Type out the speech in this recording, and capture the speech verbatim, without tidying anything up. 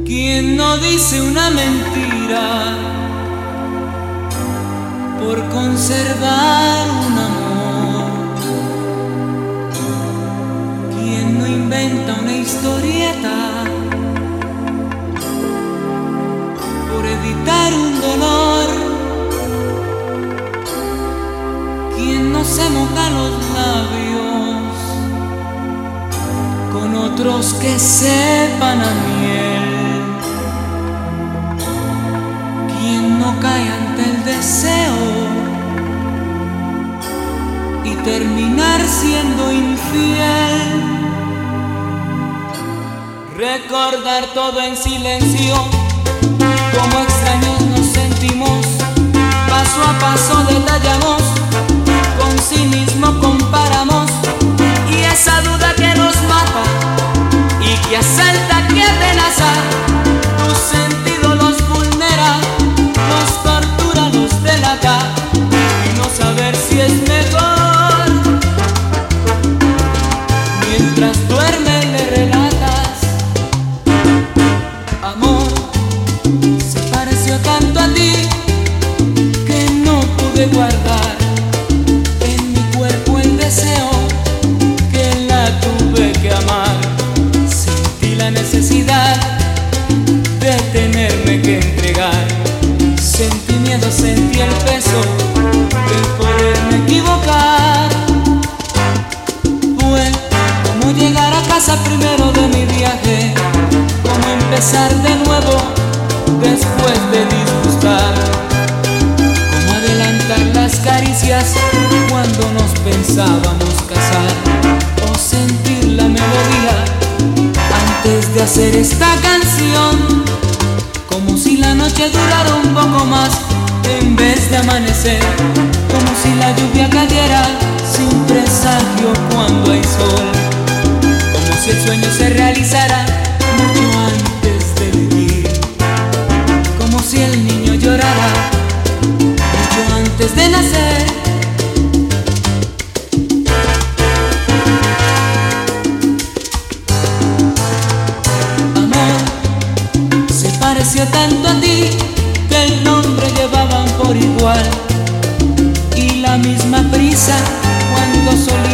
¿Quién no dice una mentira por conservar un amor? ¿Quién no inventa una historieta por evitar un dolor? ¿Quién no se moja los labios con otros que sepan a miel? ¿Quién no cae ante el deseo y terminar siendo infiel? Recordar todo en silencio, como extraños nos sentimos, paso a paso detallamos, con cinismo comparamos, y esa duda que nos mata y que asalta, que amenaza, tu sentido los vulnera, los tortura, los delata, y no saber si es mejor. Mientras duerme le relatas: amor, se pareció tanto a ti que no pude guardar en mi cuerpo el deseo, que la tuve que amar. Sentí la necesidad de tenerme que entregar, sentí miedo, sentí el peso de poderme equivocar. Fue como llegar a casa primero de mi viaje, como empezar de nuevo después de disgustar, como adelantar las caricias cuando nos pensábamos casar, o sentir la melodía antes de hacer esta canción, como si la noche durara un poco más en vez de amanecer, como si la lluvia cayera sin presagio cuando hay sol, como si el sueño se realizara mucho antes de vivir, como si el niño llorara mucho antes de nacer. Amor, se pareció tanto a ti que el nombre llevaban por igual, y la misma prisa cuando solía